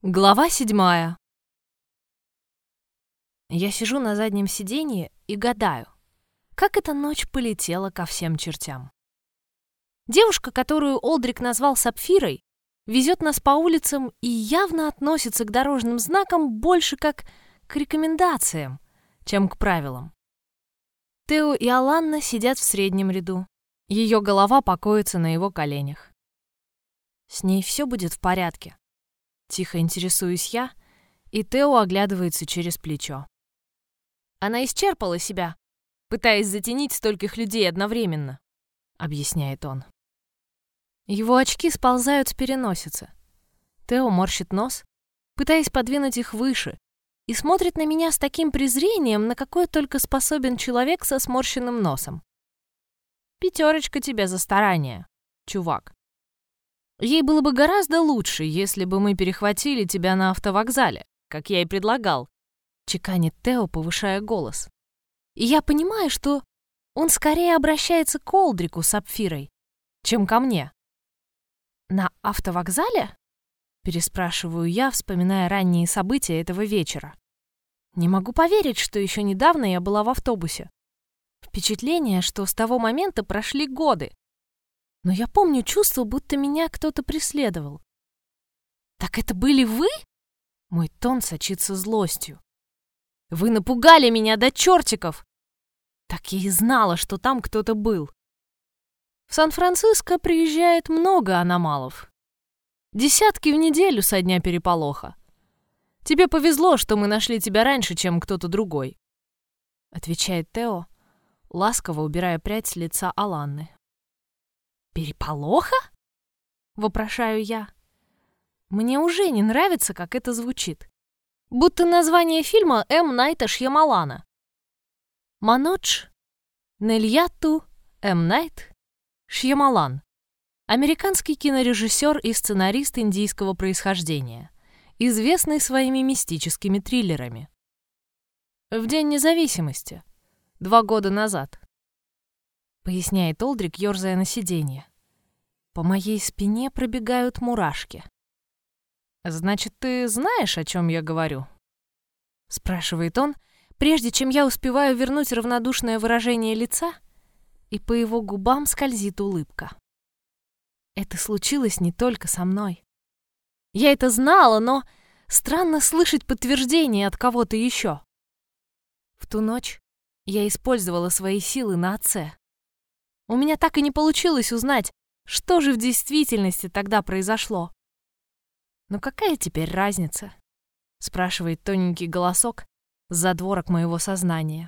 Глава 7. Я сижу на заднем сиденье и гадаю, как эта ночь полетела ко всем чертям. Девушка, которую Олдрик назвал Сапфирой, везет нас по улицам и явно относится к дорожным знакам больше как к рекомендациям, чем к правилам. Тео и Аланна сидят в среднем ряду. Ее голова покоится на его коленях. С ней все будет в порядке. Тихо интересуюсь я, и Тео оглядывается через плечо. Она исчерпала себя, пытаясь затенить стольких людей одновременно, объясняет он. Его очки сползают с переносицы. Тео морщит нос, пытаясь подвинуть их выше, и смотрит на меня с таким презрением, на какое только способен человек со сморщенным носом. 5 тебе за старание, чувак. Ей было бы гораздо лучше, если бы мы перехватили тебя на автовокзале, как я и предлагал, чеканит Тео, повышая голос. И я понимаю, что он скорее обращается к Олдрику с Сапфирой, чем ко мне. На автовокзале? Переспрашиваю я, вспоминая ранние события этого вечера. Не могу поверить, что еще недавно я была в автобусе. Впечатление, что с того момента прошли годы. Но я помню чувство, будто меня кто-то преследовал. «Так это были вы?» Мой тон сочится злостью. «Вы напугали меня до чертиков!» Так я и знала, что там кто-то был. В Сан-Франциско приезжает много аномалов. Десятки в неделю со дня переполоха. Тебе повезло, что мы нашли тебя раньше, чем кто-то другой, отвечает Тео, ласково убирая прядь с лица Аланны. «Переполоха?» — вопрошаю я. Мне уже не нравится, как это звучит. Будто название фильма М. Найта Шьямалана. Манодж Нельятту М. Найт Шьямалан. Американский кинорежиссер и сценарист индийского происхождения, известный своими мистическими триллерами. «В День независимости, 2 года назад», поясняет Олдрик, ёрзая на сиденье. По моей спине пробегают мурашки. «Значит, ты знаешь, о чем я говорю?» спрашивает он, прежде чем я успеваю вернуть равнодушное выражение лица, и по его губам скользит улыбка. Это случилось не только со мной. Я это знала, но странно слышать подтверждение от кого-то еще. В ту ночь я использовала свои силы на отце. У меня так и не получилось узнать, что же в действительности тогда произошло. «Ну какая теперь разница?» — спрашивает тоненький голосок с задворок моего сознания.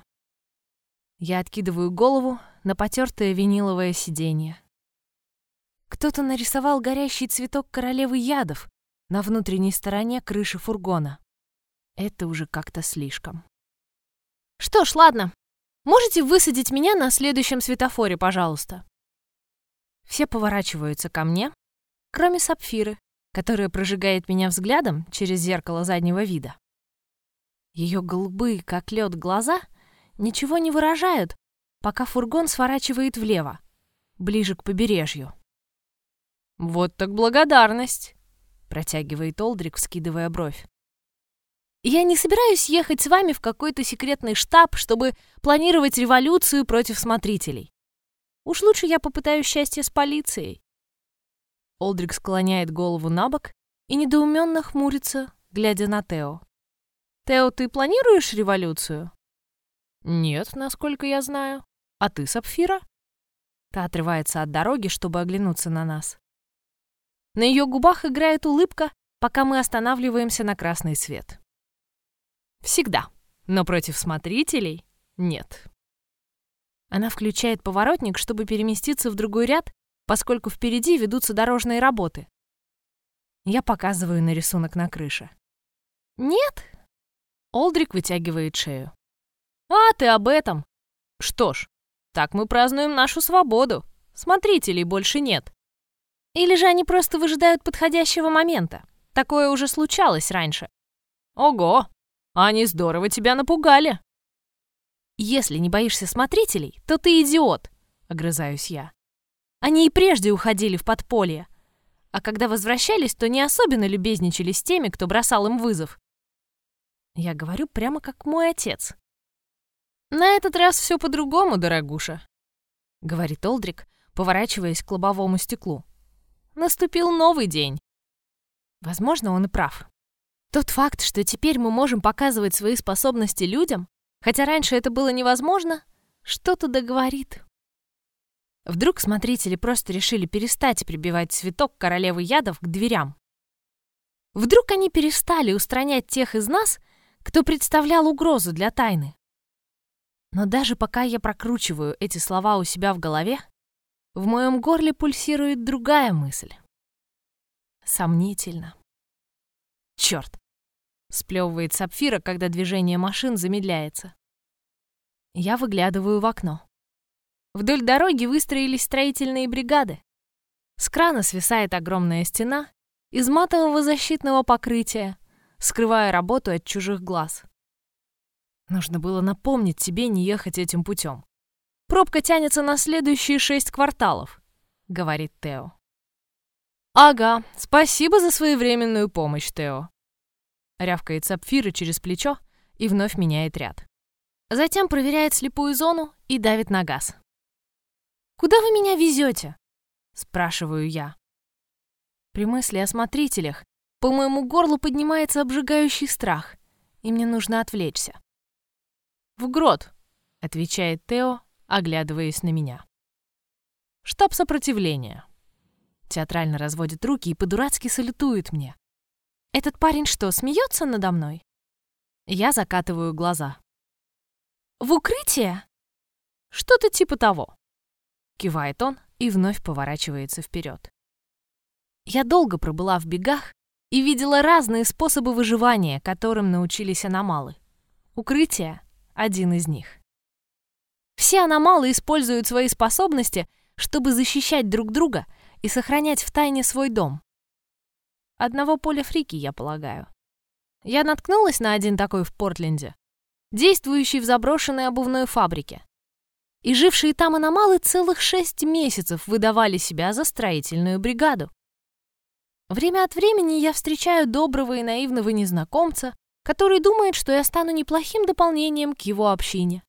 Я откидываю голову на потертое виниловое сиденье. Кто-то нарисовал горящий цветок королевы ядов на внутренней стороне крыши фургона. Это уже как-то слишком. «Что ж, ладно. Можете высадить меня на следующем светофоре, пожалуйста?» Все поворачиваются ко мне, кроме Сапфиры, которая прожигает меня взглядом через зеркало заднего вида. Ее голубые, как лед, глаза ничего не выражают, пока фургон сворачивает влево, ближе к побережью. «Вот так благодарность!» — протягивает Олдрик, вскидывая бровь. «Я не собираюсь ехать с вами в какой-то секретный штаб, чтобы планировать революцию против смотрителей. Уж лучше я попытаюсь счастья с полицией». Олдрик склоняет голову набок и недоуменно хмурится, глядя на Тео. «Тео, ты планируешь революцию?» «Нет, насколько я знаю. А ты, Сапфира?» Та отрывается от дороги, чтобы оглянуться на нас. На ее губах играет улыбка, пока мы останавливаемся на красный свет. «Всегда. Но против смотрителей нет». Она включает поворотник, чтобы переместиться в другой ряд, поскольку впереди ведутся дорожные работы. Я показываю на рисунок на крыше. «Нет?» Олдрик вытягивает шею. «А, ты об этом? Что ж, так мы празднуем нашу свободу. Смотрителей больше нет. Или же они просто выжидают подходящего момента? Такое уже случалось раньше». «Ого! Они здорово тебя напугали!» «Если не боишься смотрителей, то ты идиот», — огрызаюсь я. «Они и прежде уходили в подполье. а когда возвращались, то не особенно любезничали с теми, кто бросал им вызов. Я говорю прямо как мой отец. «На этот раз все по-другому, дорогуша», — говорит Олдрик, поворачиваясь к лобовому стеклу. «Наступил новый день». Возможно, он и прав. Тот факт, что теперь мы можем показывать свои способности людям, хотя раньше это было невозможно, что-то договорит. Вдруг смотрители просто решили перестать прибивать цветок королевы ядов к дверям. Вдруг они перестали устранять тех из нас, кто представлял угрозу для тайны. Но даже пока я прокручиваю эти слова у себя в голове, в моем горле пульсирует другая мысль. Сомнительно. Черт! Сплевывает Сапфира, когда движение машин замедляется. Я выглядываю в окно. Вдоль дороги выстроились строительные бригады. С крана свисает огромная стена из матового защитного покрытия, скрывая работу от чужих глаз. Нужно было напомнить себе не ехать этим путем. Пробка тянется на следующие 6 кварталов, говорит Тео. Ага, спасибо за своевременную помощь, Тео. Рявкает Сапфира через плечо и вновь меняет ряд. Затем проверяет слепую зону и давит на газ. «Куда вы меня везете?» — спрашиваю я. При мысли о смотрителях по моему горлу поднимается обжигающий страх, и мне нужно отвлечься. «В грот», — отвечает Тео, оглядываясь на меня. «Штаб сопротивления». Театрально разводит руки и по-дурацки салютует мне. «Этот парень что, смеется надо мной?» Я закатываю глаза. «В укрытие?» «Что-то типа того», — кивает он и вновь поворачивается вперед. Я долго пробыла в бегах и видела разные способы выживания, которым научились аномалы. Укрытие — один из них. Все аномалы используют свои способности, чтобы защищать друг друга и сохранять в тайне свой дом. Одного поля фрики, я полагаю. Я наткнулась на один такой в Портленде, действующий в заброшенной обувной фабрике. И жившие там аномалы целых 6 месяцев выдавали себя за строительную бригаду. Время от времени я встречаю доброго и наивного незнакомца, который думает, что я стану неплохим дополнением к его общине.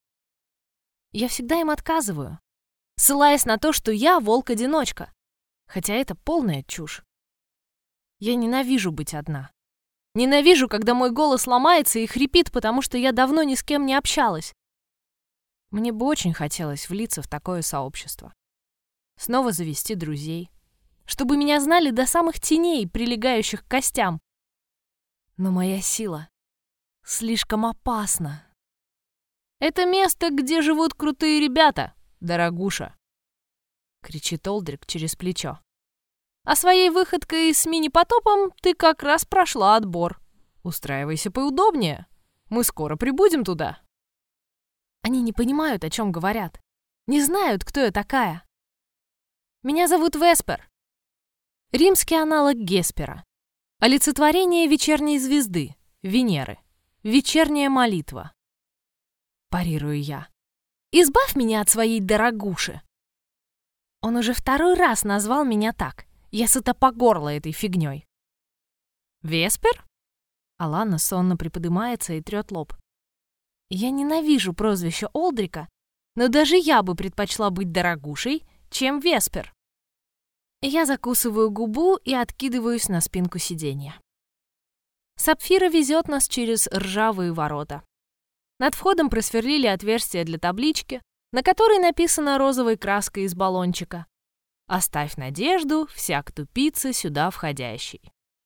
Я всегда им отказываю, ссылаясь на то, что я волк-одиночка, хотя это полная чушь. Я ненавижу быть одна. Ненавижу, когда мой голос ломается и хрипит, потому что я давно ни с кем не общалась. Мне бы очень хотелось влиться в такое сообщество. Снова завести друзей. Чтобы меня знали до самых теней, прилегающих к костям. Но моя сила слишком опасна. «Это место, где живут крутые ребята, дорогуша!» — кричит Олдрик через плечо. «А своей выходкой с мини-потопом ты как раз прошла отбор. Устраивайся поудобнее. Мы скоро прибудем туда». Они не понимают, о чем говорят. Не знают, кто я такая. Меня зовут Веспер. Римский аналог Геспера. Олицетворение вечерней звезды, Венеры. Вечерняя молитва. Парирую я. «Избавь меня от своей дорогуши!» Он уже второй раз назвал меня так. Я сыта по горло этой фигней. «Веспер?» Алана сонно приподнимается и трёт лоб. Я ненавижу прозвище Олдрика, но даже я бы предпочла быть дорогушей, чем Веспер. Я закусываю губу и откидываюсь на спинку сиденья. Сапфира везет нас через ржавые ворота. Над входом просверлили отверстие для таблички, на которой написано розовой краской из баллончика: «Оставь надежду, всяк тупица сюда входящий».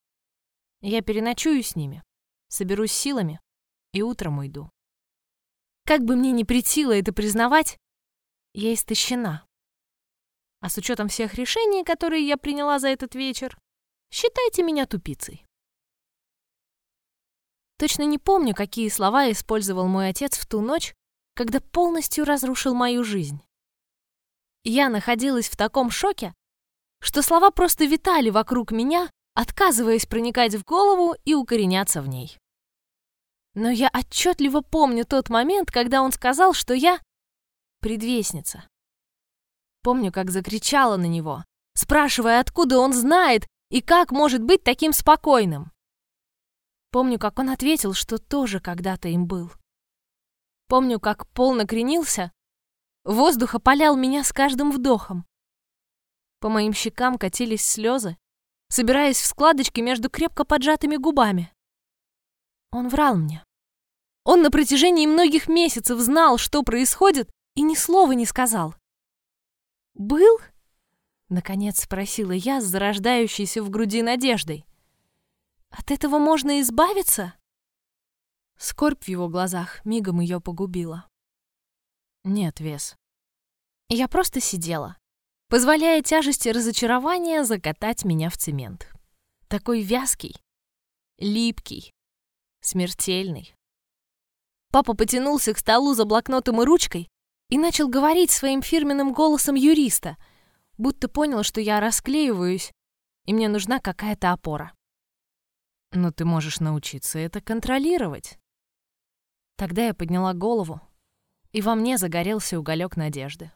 Я переночую с ними, соберусь силами и утром уйду. Как бы мне ни претило это признавать, я истощена. А с учетом всех решений, которые я приняла за этот вечер, считайте меня тупицей. Точно не помню, какие слова использовал мой отец в ту ночь, когда полностью разрушил мою жизнь. Я находилась в таком шоке, что слова просто витали вокруг меня, отказываясь проникать в голову и укореняться в ней. Но я отчетливо помню тот момент, когда он сказал, что я предвестница. Помню, как закричала на него, спрашивая, откуда он знает, И как может быть таким спокойным? Помню, как он ответил, что тоже когда-то им был. Помню, как пол накренился, воздух опалял меня с каждым вдохом. По моим щекам катились слезы, собираясь в складочки между крепко поджатыми губами. Он врал мне. Он на протяжении многих месяцев знал, что происходит, и ни слова не сказал. «Был?» — наконец спросила я с зарождающейся в груди надеждой. «От этого можно избавиться?» Скорбь в его глазах мигом ее погубила. «Нет, Вес». Я просто сидела, позволяя тяжести разочарования закатать меня в цемент. Такой вязкий, липкий, смертельный. Папа потянулся к столу за блокнотом и ручкой и начал говорить своим фирменным голосом юриста, будто понял, что я расклеиваюсь, и мне нужна какая-то опора. «Но ты можешь научиться это контролировать». Тогда я подняла голову, и во мне загорелся уголек надежды.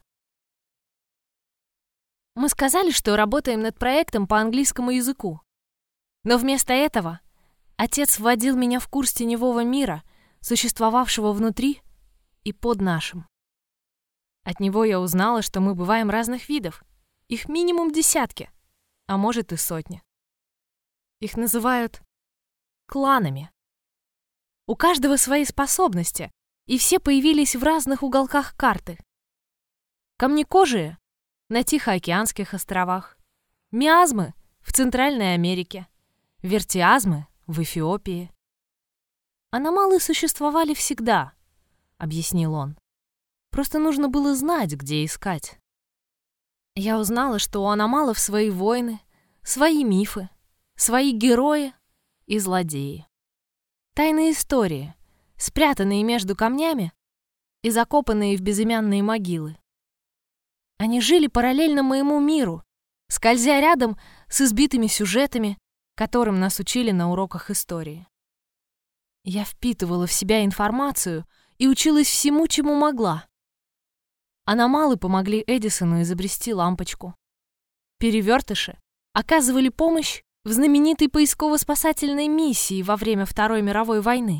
Мы сказали, что работаем над проектом по английскому языку. Но вместо этого отец вводил меня в курс теневого мира, существовавшего внутри и под нашим. От него я узнала, что мы бываем разных видов. Их минимум десятки, а может и сотни. Их называют кланами. У каждого свои способности, и все появились в разных уголках карты. Камнекожие — на Тихоокеанских островах, миазмы — в Центральной Америке, вертиазмы — в Эфиопии. «Аномалы существовали всегда», — объяснил он. «Просто нужно было знать, где искать». Я узнала, что у аномалов свои войны, свои мифы, свои герои и злодеи. Тайные истории, спрятанные между камнями и закопанные в безымянные могилы. Они жили параллельно моему миру, скользя рядом с избитыми сюжетами, которым нас учили на уроках истории. Я впитывала в себя информацию и училась всему, чему могла. Аномалы помогли Эдисону изобрести лампочку. Перевертыши оказывали помощь в знаменитой поисково-спасательной миссии во время Второй мировой войны.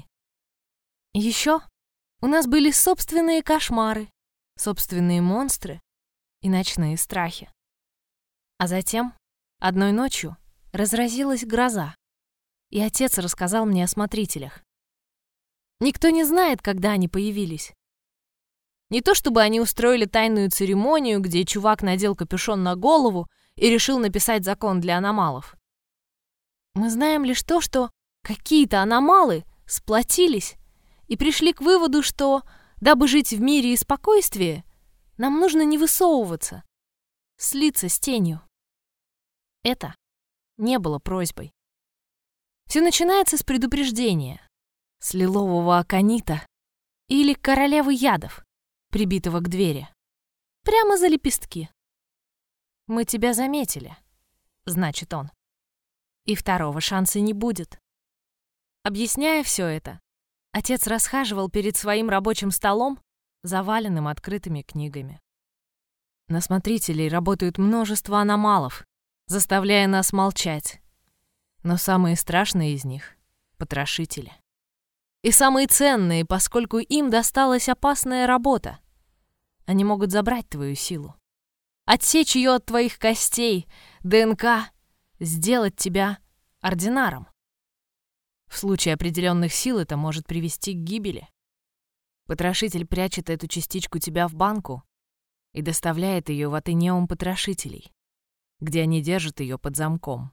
Еще у нас были собственные кошмары, собственные монстры и ночные страхи. А затем, одной ночью, разразилась гроза, и отец рассказал мне о смотрителях. Никто не знает, когда они появились. Не то чтобы они устроили тайную церемонию, где чувак надел капюшон на голову и решил написать закон для аномалов. Мы знаем лишь то, что какие-то аномалы сплотились и пришли к выводу, что, дабы жить в мире и спокойствии, нам нужно не высовываться, слиться с тенью. Это не было просьбой. Все начинается с предупреждения, с лилового аконита или королевы ядов, прибитого к двери, прямо за лепестки. «Мы тебя заметили», — значит он. «И второго шанса не будет». Объясняя все это, отец расхаживал перед своим рабочим столом, заваленным открытыми книгами. На смотрителей работают множество аномалов, заставляя нас молчать. Но самые страшные из них — потрошители. И самые ценные, поскольку им досталась опасная работа. Они могут забрать твою силу, отсечь ее от твоих костей, ДНК, сделать тебя ординаром. В случае определенных сил это может привести к гибели. Потрошитель прячет эту частичку тебя в банку и доставляет ее в атенеум потрошителей, где они держат ее под замком.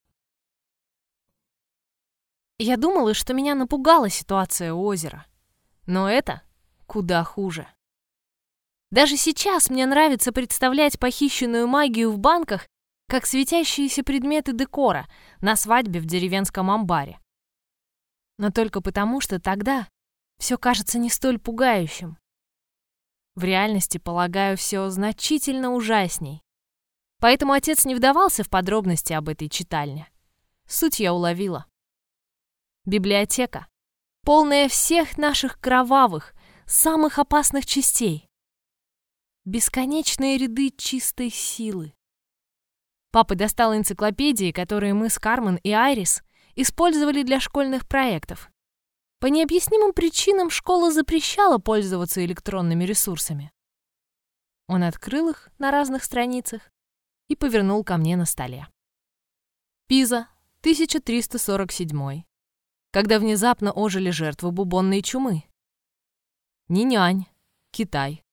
Я думала, что меня напугала ситуация у озера, но это куда хуже. Даже сейчас мне нравится представлять похищенную магию в банках как светящиеся предметы декора на свадьбе в деревенском амбаре. Но только потому, что тогда все кажется не столь пугающим. В реальности, полагаю, все значительно ужасней. Поэтому отец не вдавался в подробности об этой читальне. Суть я уловила. Библиотека, полная всех наших кровавых, самых опасных частей. Бесконечные ряды чистой силы. Папа достал энциклопедии, которые мы с Кармен и Айрис использовали для школьных проектов. По необъяснимым причинам школа запрещала пользоваться электронными ресурсами. Он открыл их на разных страницах и повернул ко мне на столе. Пиза, 1347. Когда внезапно ожили жертвы бубонной чумы. Ниньань, Китай,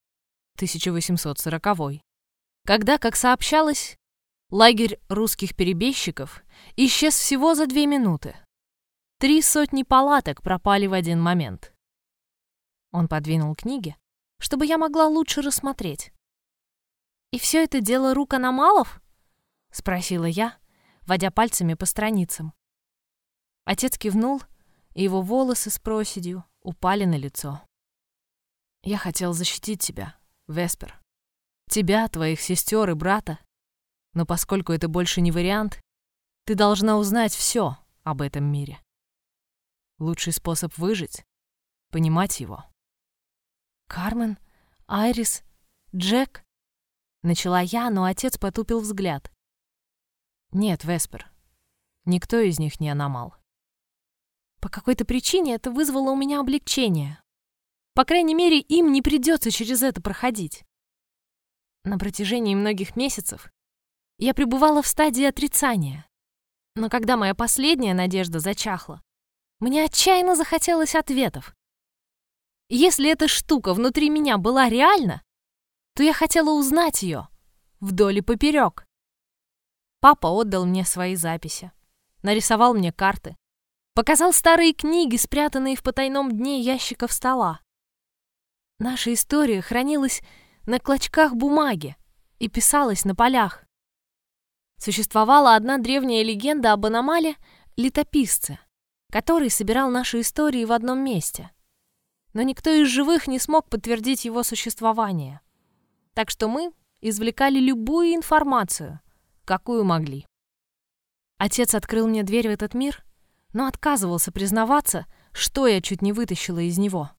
1840. Когда, как сообщалось, лагерь русских перебежчиков исчез всего за 2 минуты. 300 палаток пропали в один момент. Он подвинул книги, чтобы я могла лучше рассмотреть. «И все это дело рук аномалов?» — спросила я, водя пальцами по страницам. Отец кивнул, и его волосы с проседью упали на лицо. «Я хотел защитить тебя, Веспер. Тебя, твоих сестер и брата. Но поскольку это больше не вариант, ты должна узнать все об этом мире. Лучший способ выжить — понимать его». «Кармен, Айрис, Джек?» — начала я, но отец потупил взгляд. «Нет, Веспер, никто из них не аномал». По какой-то причине это вызвало у меня облегчение. По крайней мере, им не придется через это проходить. На протяжении многих месяцев я пребывала в стадии отрицания. Но когда моя последняя надежда зачахла, мне отчаянно захотелось ответов. Если эта штука внутри меня была реальна, то я хотела узнать ее вдоль и поперек. Папа отдал мне свои записи, нарисовал мне карты, показал старые книги, спрятанные в потайном дне ящиков стола. Наша история хранилась на клочках бумаги и писалась на полях. Существовала одна древняя легенда об аномале-летописце, который собирал наши истории в одном месте. Но никто из живых не смог подтвердить его существование. Так что мы извлекали любую информацию, какую могли. Отец открыл мне дверь в этот мир, но отказывался признаваться, что я чуть не вытащила из него.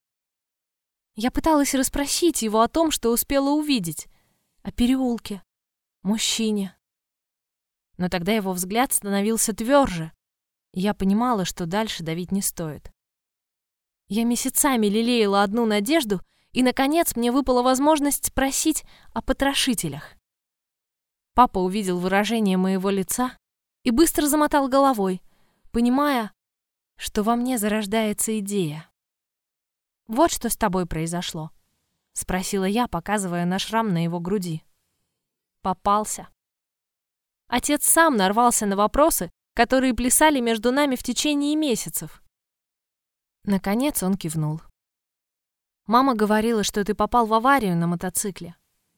Я пыталась расспросить его о том, что успела увидеть, о переулке, мужчине. Но тогда его взгляд становился тверже, и я понимала, что дальше давить не стоит. Я месяцами лелеяла одну надежду, и, наконец, мне выпала возможность спросить о потрошителях. Папа увидел выражение моего лица и быстро замотал головой, понимая, что во мне зарождается идея. «Вот что с тобой произошло», — спросила я, показывая на шрам на его груди. Попался. Отец сам нарвался на вопросы, которые плясали между нами в течение месяцев. Наконец он кивнул. «Мама говорила, что ты попал в аварию на мотоцикле».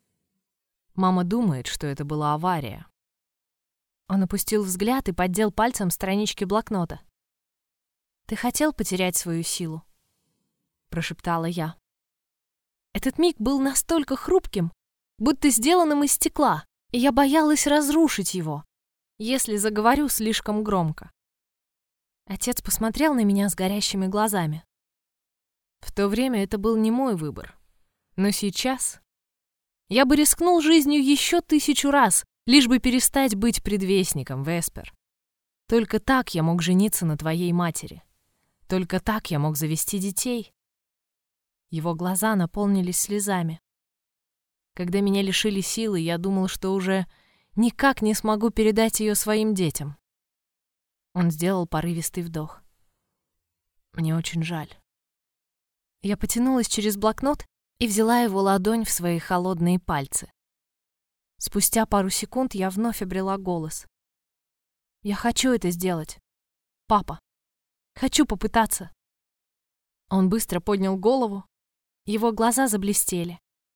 «Мама думает, что это была авария». Он опустил взгляд и поддел пальцем странички блокнота. «Ты хотел потерять свою силу?» — прошептала я. Этот миг был настолько хрупким, будто сделанным из стекла, и я боялась разрушить его, если заговорю слишком громко. Отец посмотрел на меня с горящими глазами. В то время это был не мой выбор. Но сейчас я бы рискнул жизнью еще 1000 раз, лишь бы перестать быть предвестником, Веспер. Только так я мог жениться на твоей матери. Только так я мог завести детей. Его глаза наполнились слезами. Когда меня лишили силы, я думал, что уже никак не смогу передать ее своим детям. Он сделал порывистый вдох. Мне очень жаль. Я потянулась через блокнот и взяла его ладонь в свои холодные пальцы. Спустя пару секунд я вновь обрела голос. Я хочу это сделать. Папа. Хочу попытаться. Он быстро поднял голову. Его глаза заблестели.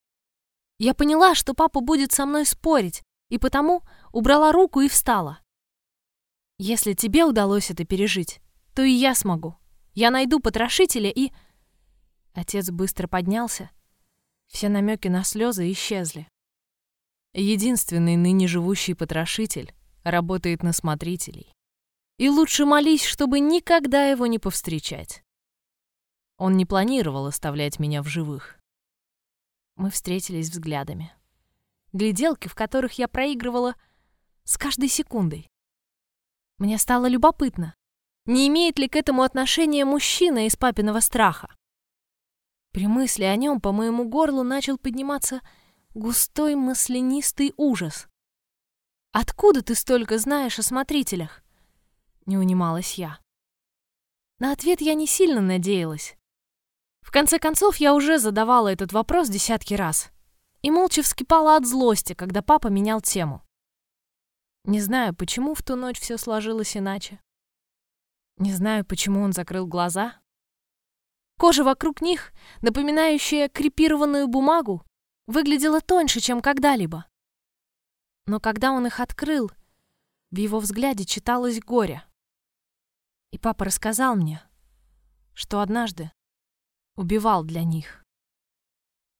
Я поняла, что папа будет со мной спорить, и потому убрала руку и встала. Если тебе удалось это пережить, то и я смогу. Я найду потрошителя и... Отец быстро поднялся. Все намеки на слезы исчезли. Единственный ныне живущий потрошитель работает на смотрителей. И лучше молись, чтобы никогда его не повстречать. Он не планировал оставлять меня в живых. Мы встретились взглядами. Гляделки, в которых я проигрывала, с каждой секундой. Мне стало любопытно, не имеет ли к этому отношения мужчина из папиного страха. При мысли о нем по моему горлу начал подниматься густой маслянистый ужас. «Откуда ты столько знаешь о смотрителях?» — не унималась я. На ответ я не сильно надеялась. В конце концов, я уже задавала этот вопрос десятки раз и молча вскипала от злости, когда папа менял тему. Не знаю, почему в ту ночь все сложилось иначе. Не знаю, почему он закрыл глаза. Кожа вокруг них, напоминающая крепированную бумагу, выглядела тоньше, чем когда-либо. Но когда он их открыл, в его взгляде читалось горе. И папа рассказал мне, что однажды убивал для них.